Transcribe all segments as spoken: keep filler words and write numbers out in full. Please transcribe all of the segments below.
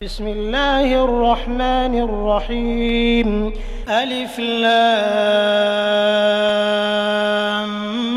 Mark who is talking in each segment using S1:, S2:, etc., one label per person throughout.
S1: بسم الله الرحمن الرحيم ألف لام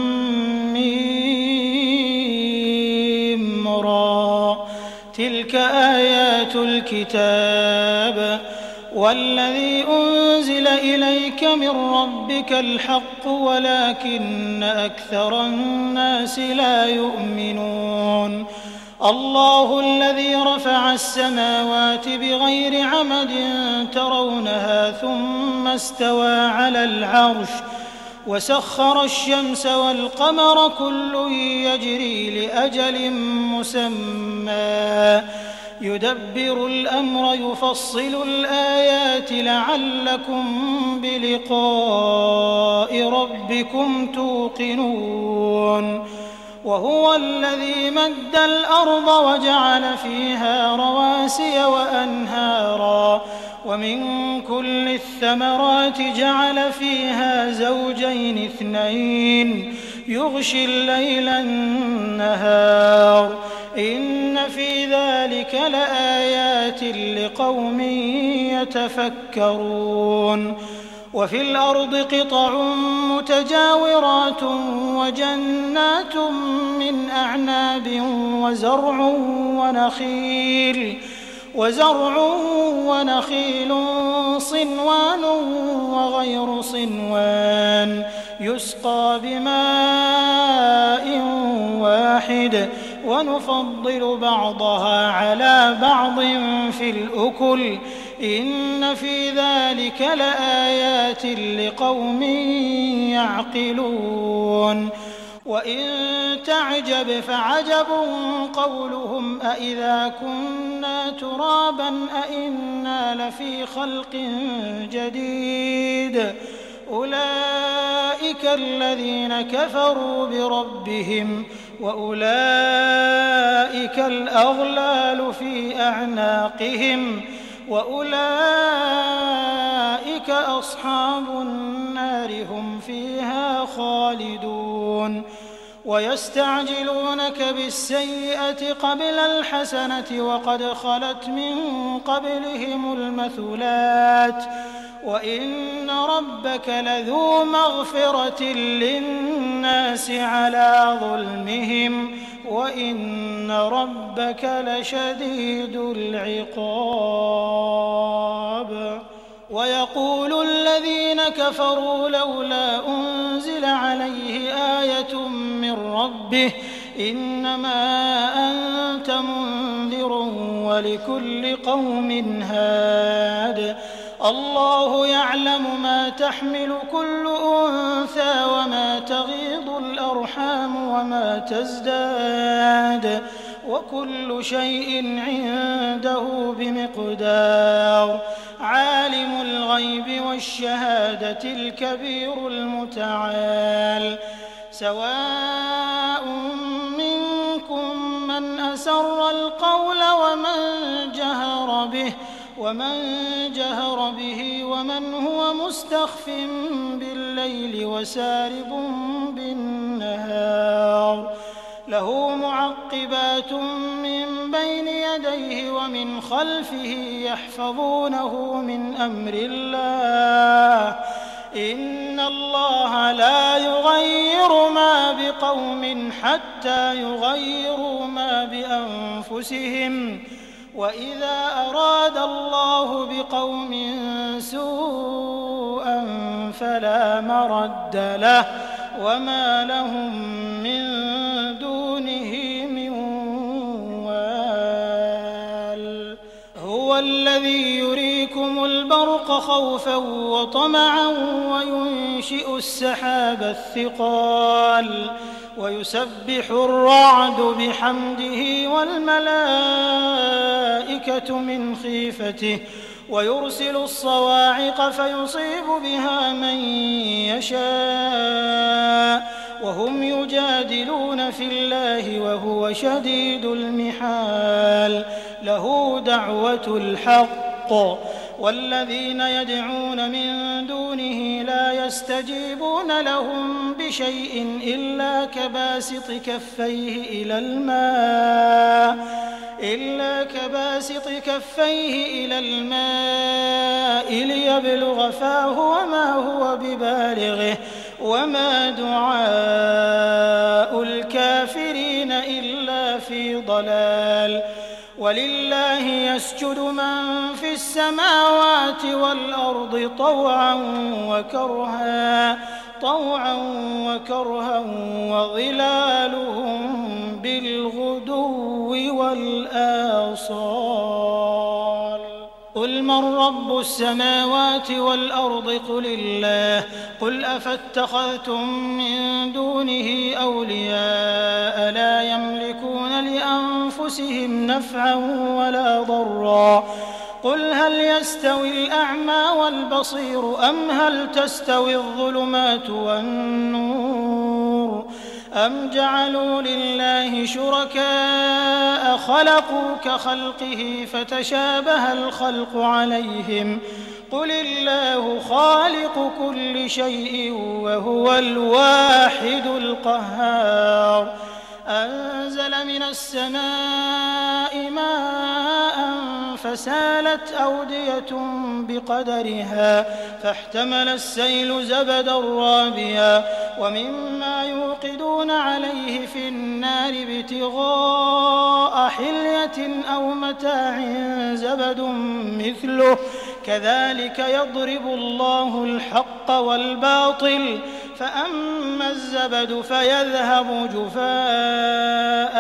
S1: ميم را تلك آيات الكتاب والذي أنزل إليك من ربك الحق ولكن أكثر الناس لا يؤمنون الله الذي رفع السماوات بغير عمد ترونها ثم استوى على العرش وسخر الشمس والقمر كل يجري لأجل مسمى يدبر الأمر يفصل الآيات لعلكم بلقاء ربكم توقنون وهو الذي مد الأرض وجعل فيها رواسي وأنهارا ومن كل الثمرات جعل فيها زوجين اثنين يغشي الليل النهار إن في ذلك لآيات لقوم يتفكرون وفي الأرض قطع متجاورات وجنات من أعناب وزرع ونخيل وزرع ونخيل صنوان وغير صنوان يسقى بماء واحد ونفضل بعضها على بعض في الأكل إن في ذلك لآيات لقوم يعقلون وإن تعجب فعجب قولهم أإذا كنا ترابا أإنا لفي خلق جديد أولئك الذين كفروا بربهم وأولئك الأغلال في أعناقهم وأولئك أصحاب النار هم فيها خالدون ويستعجلونك بالسيئة قبل الحسنة وقد خلت من قبلهم المثلات وإن ربك لذو مغفرة للناس على ظلمهم وإن ربك لشديد العقاب ويقول الذين كفروا لولا أنزل عليه آية من ربه إنما أنت منذر ولكل قوم هاد الله يعلم ما تحمل كل أنثى وما تغيض الأرحام وما تزداد وكل شيء عنده بمقدار عالم الغيب والشهادة الكبير المتعال سواء منكم من أسر القول ومن جهر به ومن جهر به ومن هو مستخف بالليل وسارب بالنهار له معقبات من بين يديه ومن خلفه يحفظونه من أمر الله إن الله لا يغير ما بقوم حتى يغيروا ما بأنفسهم وإذا أراد الله بقوم سوءا فلا مرد له وما لهم من دونه من وال هو الذي يريكم البرق خوفا وطمعا وينشئ السحاب الثقال ويسبح الرعد بحمده والملائكة من خيفته ويرسل الصواعق فيصيب بها من يشاء وهم يجادلون في الله وهو شديد المحال له دعوة الحق والذين يدعون من دونه لا يستجيبون لهم بشيء إلا كباسط كفيه إلى الماء إلا كباسط كفيه إلى الماء ليبلغ فاه وما هو ببالغه وما دعاء الكافرين إلا في ضلال ولله يسجد من في السماوات والأرض طوعا وكرها طوعا وكرها وظلالهم بالغدو والآصال قل من رب السماوات والأرض قل الله قل أفاتخذتم من دونه أولياء لا يملكون لأنفسهم نفعا ولا ضرا قل هل يستوي الأعمى والبصير أم هل تستوي الظلمات والنور أم جعلوا لله شركاء خلقوا كخلقه فتشابه الخلق عليهم قل الله خالق كل شيء وهو الواحد القهار أنزل من السماء ماء فسالت أودية بقدرها فاحتمل السيل زبدا رابيا ومما يوقدون عليه في النار ابتغاء حلية أو متاع زبد مثله كذلك يضرب الله الحق والباطل فأما الزبد فيذهب جفاء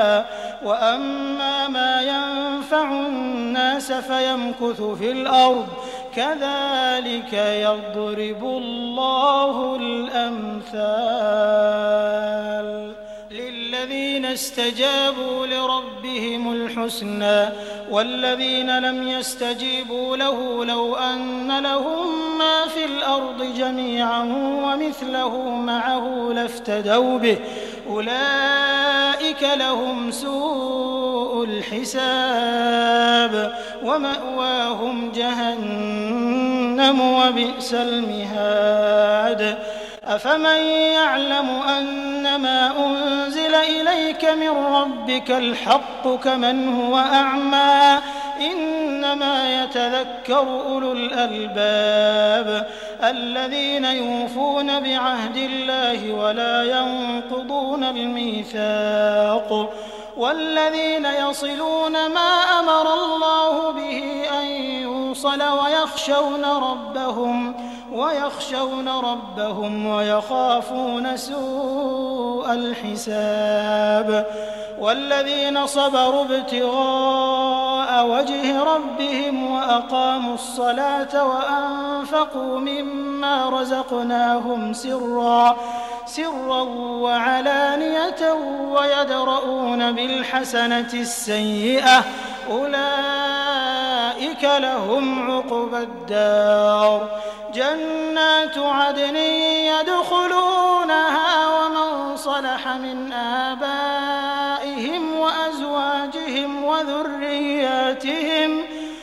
S1: وأما ما ينفع الناس فيمكث في الأرض كذلك يضرب الله الأمثال للذين استجابوا لربهم الحسنى والذين لم يستجيبوا له لو أن لهم ما في الأرض جميعا ومثله معه لافتدوا به أولئك لهم سوء الحساب ومأواهم جهنم وبئس المهاد أفمن يعلم أنما أنزل إليك من ربك الحق كمن هو أعمى إنما يتذكر أولو الألباب الذين يوفون بعهد الله ولا ينقضون الميثاق والذين يصلون ما أمر الله به أن يوصل ويخشون ربهم ويخشون ربهم ويخافون سوء الحساب والذين صبروا ابتغاء وجه ربهم وأقاموا الصلاة وأنفقوا مما رزقناهم سرا سرا وعلانية ويدرؤون بالحسنة السيئة أولئك لهم عقبى الدار جنات عدن يدخلونها ومن صلح من آبائهم وأزواجهم وذرياتهم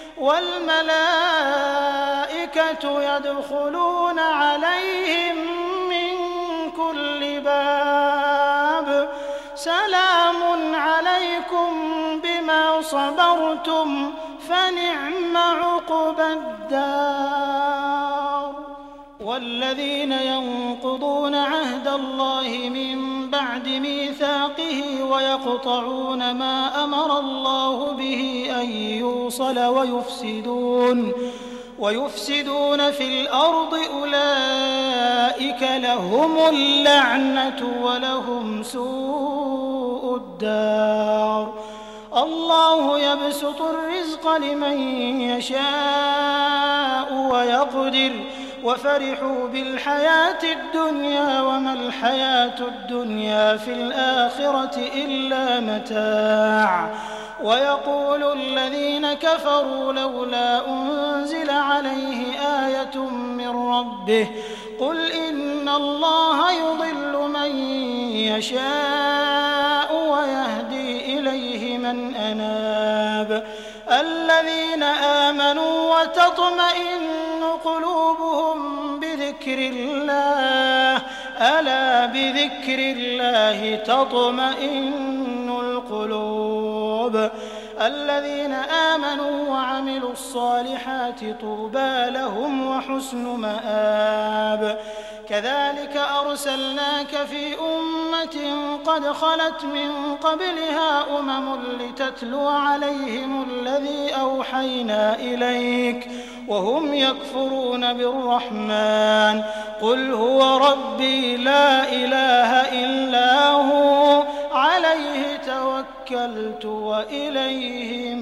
S1: والملائكة يدخلون عليهم من كل باب سلام عليكم بما صبرتم فنعم عقبى الدار والذين ينقضون عهد الله من بعد ميثاقه ويقطعون ما أمر الله به أن يوصل ويفسدون ويفسدون في الأرض أولئك لهم اللعنة ولهم سوء الدار الله يبسط الرزق لمن يشاء ويقدر وفرحوا بالحياة الدنيا وما الحياة الدنيا في الآخرة إلا متاع ويقول الذين كفروا لولا أنزل عليه آية من ربه قل إن الله يضل من يشاء ويهدي إليه من أناب الذين آمنوا وتطمئن قلوبهم بذكر الله ألا بذكر الله تطمئن القلوب الذين آمنوا وعملوا الصالحات طوبى لهم وحسن مآب. كذلك أرسلناك في أمة قد خلت من قبلها أمم لتتلو عليهم الذي أوحينا إليك وهم يكفرون بالرحمن قل هو ربي لا إله إلا هو عليه توكلت وإليه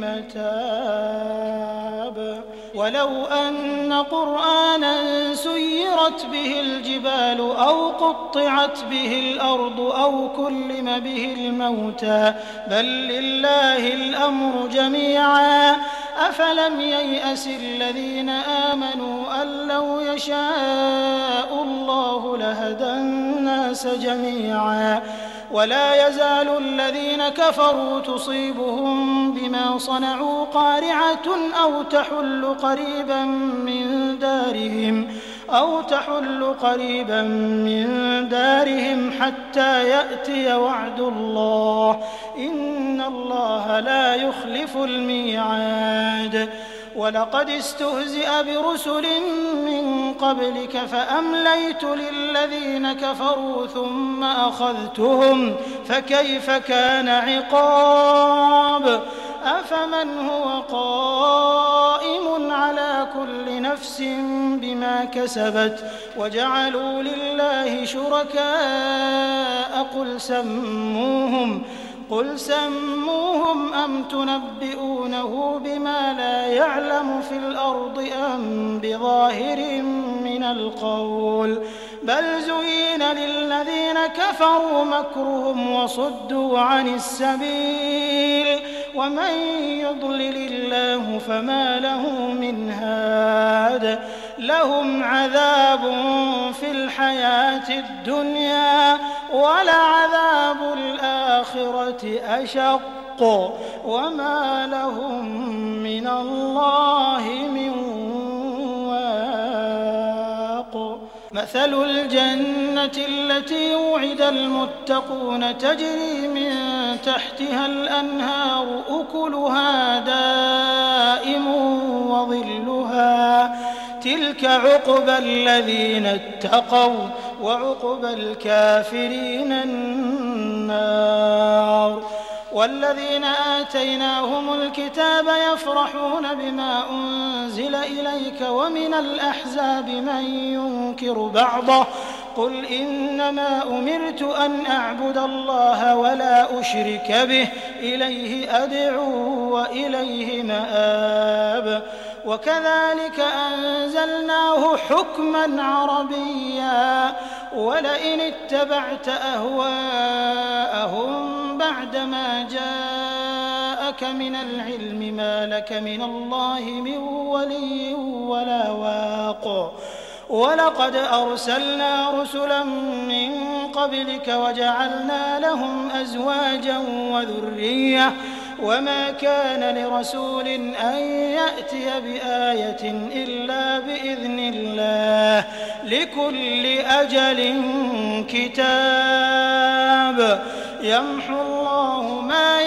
S1: متاب. ولو أن قرآنا سيرت به الجبال أو قطعت به الأرض أو كلم به الموتى بل لله الأمر جميعا أفلم ييأس الذين آمنوا أن لو يشاء الله لهدى الناس جميعا ولا يزال الذين كفروا تصيبهم بما صنعوا قارعة أو تحل قريبا من دارهم أو تحل قريبا من دارهم حتى يأتي وعد الله إن الله لا يخلف الميعاد. ولقد استهزئ برسل من قبلك فأمليت للذين كفروا ثم أخذتهم فكيف كان عقاب. أفمن هو قائم على كل نفس بما كسبت وجعلوا لله شركاء قل سموهم قل سموهم أم تنبئونه بما لا يعلم في الأرض أم بظاهر من القول بل زين للذين كفروا مكرهم وصدوا عن السبيل ومن يضلل الله فما له من هاد. لهم عذاب في الحياة الدنيا ولعذاب الآخرة أشق وما لهم من الله من واق. مثل الجنة التي وعد المتقون تجري من تحتها الأنهار أكلها دائم وظلها تلك عقبى الذين اتقوا وعقبى الكافرين النار. والذين آتيناهم الكتاب يفرحون بما أنزل إليك ومن الأحزاب من ينكر بعضه قل إنما أمرت أن أعبد الله ولا أشرك به إليه أدعو وإليه مآب. وكذلك أنزلناه حكما عربيا ولئن اتبعت أهواءهم بعدما جاءك من العلم ما لك من الله من ولي ولا واق. ولقد أرسلنا رسلا من قبلك وجعلنا لهم أزواجا وذرية وما كان لرسول أن يأتي بآية إلا بإذن الله لكل أجل كتاب يمحو الله ما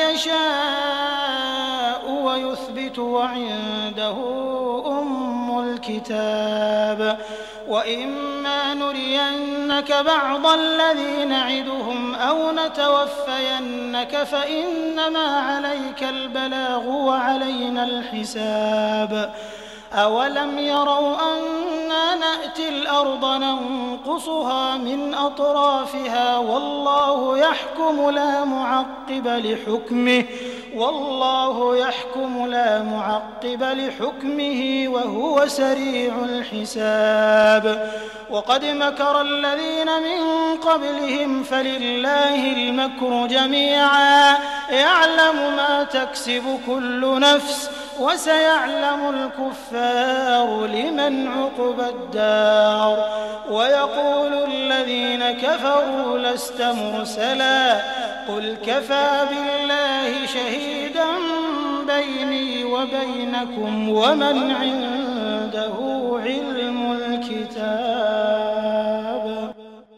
S1: يشاء ويثبت وعنده أم الكتاب. وإما نرينك بعض الذي نعدهم أو نتوفينك فإنما عليك البلاغ وعلينا الحساب. أولم يروا أنا نأتي الأرض ننقصها من أطرافها والله يحكم لا معقب لحكمه والله يحكم لا معقب لحكمه وهو سريع الحساب. وقد مكر الذين من قبلهم فلله المكر جميعا يعلم ما تكسب كل نفس وسيعلم الكفار لمن عقبى الدار. ويقول الذين كفروا لست مرسلا قل كفى بالله شهيدا بيني وبينكم ومن عنده علم الكتاب.